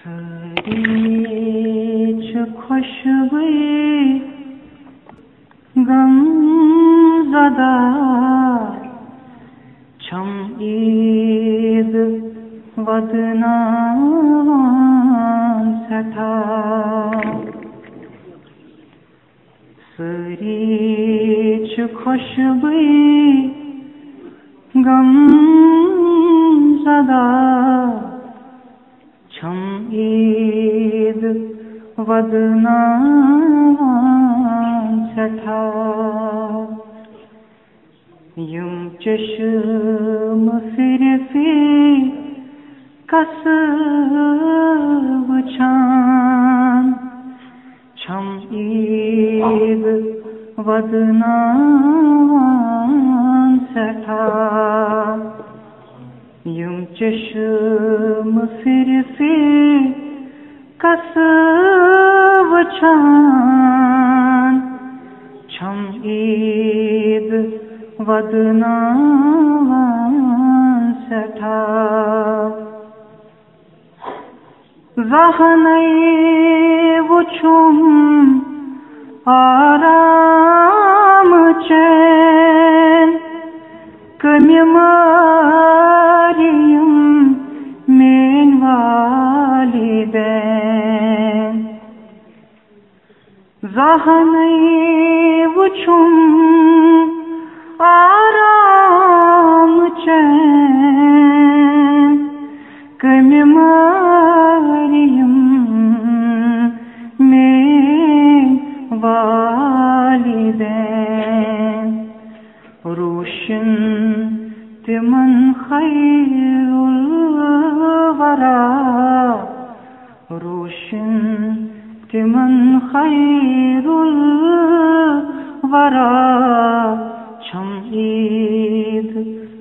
सरीच खुशबुई गम ज़दा छम ईद वदनावान सठा सरीच खुशबुई गम ज़दा छम ईद वदनावान सठा यूं चश्म फिर कस वछान छम ईद वदनावान सठा यूं चश्म फिर कस वछान छम ईद वदनावान सठा ज़हनै वुछुम आराम चैन कम्य मारियम मेन वालिदैन ज़हनै वुछुम आराम चैन कम्य मारियम मेन वालिदैन रोशन तिमन खैरुल वरा रोशन तिमन खैरुल वरा छम ईद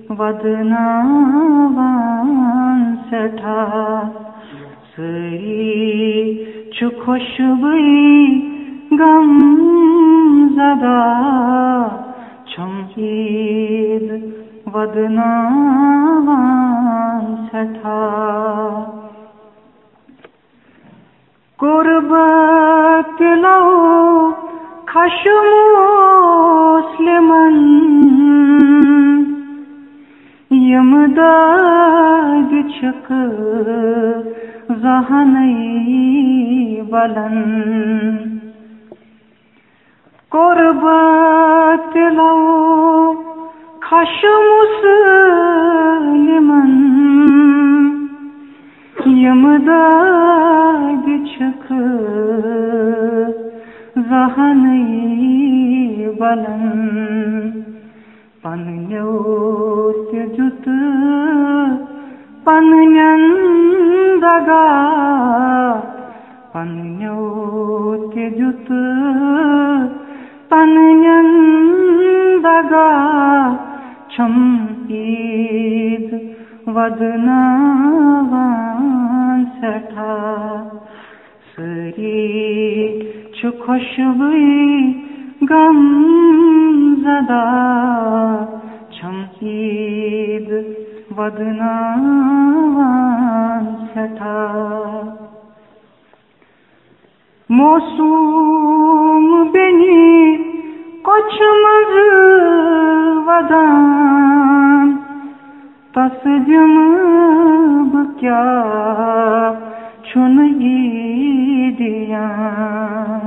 वदनावान सठा सरीच खुशबुई गम ज़दा छम ईद वदनावान सठा कुर्बत लो खशमुस्लिमन यमदाग छक ज़हनै बलन कुर्बत लो खशमुस्लिमन यमदाग छक ज़हनै बलन पन्न्यो त्यजुत पन्न्यन दगा पन्न्यो त्यजुत पन्न्यन दगा छम ईद वदनावान सठा सरीच खुशबुई गम ज़दा छम ईद वदनावान सठा मौसूम बेनी कुछ मज वदान तस जमब क्या छुन ईदियान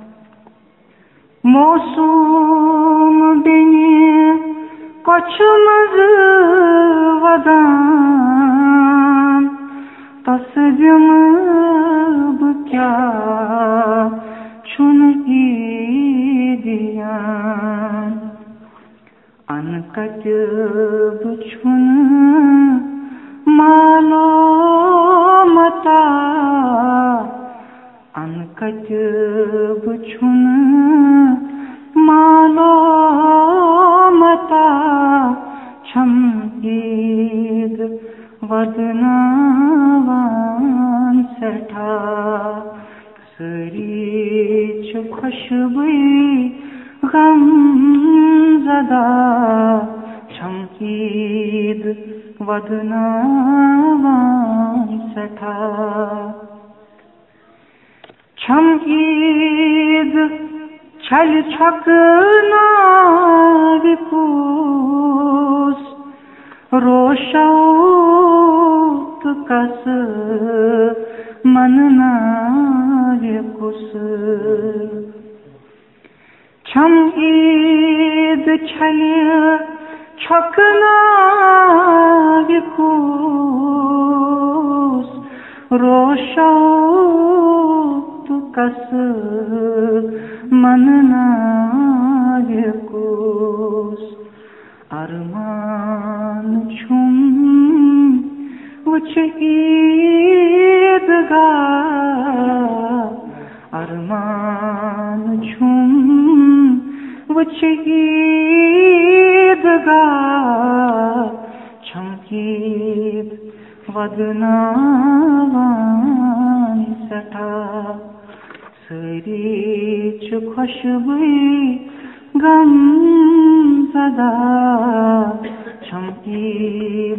मौसूम बेनी कुछ मज वदान तस जमब क्या छुन ईदियान अनकतब छुन मालो मता अनकतब छुन मालो मता छम ईद वदनावान सठा सरीच खुशबुई गम ज़दा छम ईद वदनावान सठा। छम ईद छल छकनाविपूस रोशौत कस मननाविकुस छम ईद छल छकनाविपूस रोशौत कस मननाविकुस अरमान छुम वच ईदगाह अरमान छुम वच ईदगाह छमकीद वदनावान सठा सरी च खुशबुई गम सदा छमकीद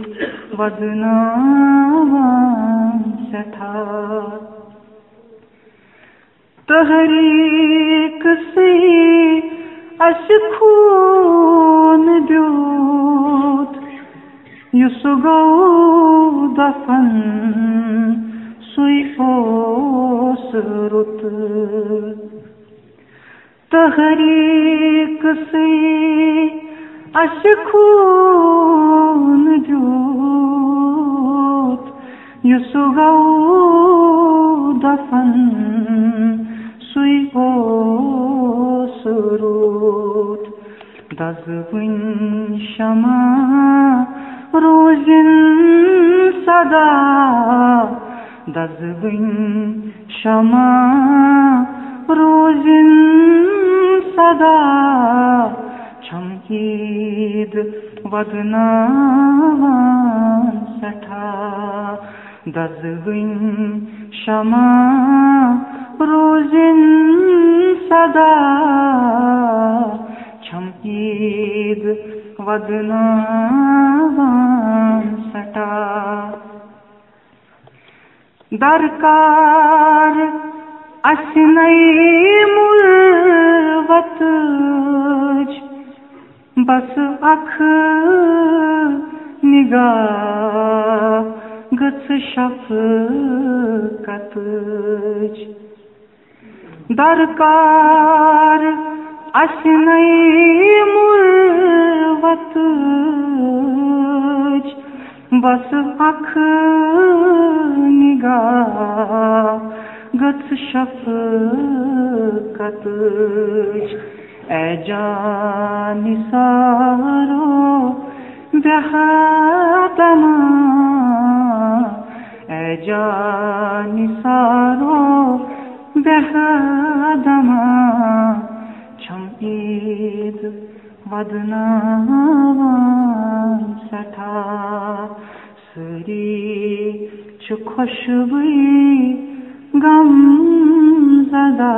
वदनावान सठा तहरीक से अस खून द्योत युस गो दफन सुई ओस रुत तहरीक से अस खून द्योत युस गो दफन सुई ओस रुत दज़विन शमा रोज़िन सदा दज़विन शमा रोज़िन सदा छमकीद वदनावान सठा दज़विन शमा रोज़िन सदा छमकीद वदनावान सठा दरकार असनई मुल्वतज बस अख निगाह गच शफकतज दरकार असनई मुल्वतज बस अख निगाह गच शफकतज ऐ जानिसारो बेहदमा ऐ जानिसारो बेहदमा छमकीद वदनावान सठा सरी च खुशबुई गम सदा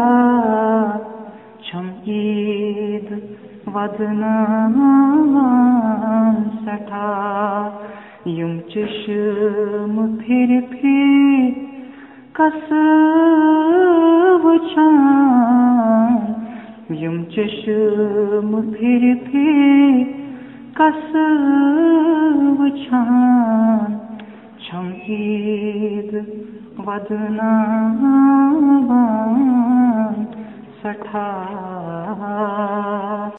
छमकीद वदनावान सठा युम चश्म फिर कस वचान युम चश्म फिर कस वचान छमकीद वदनावान सठा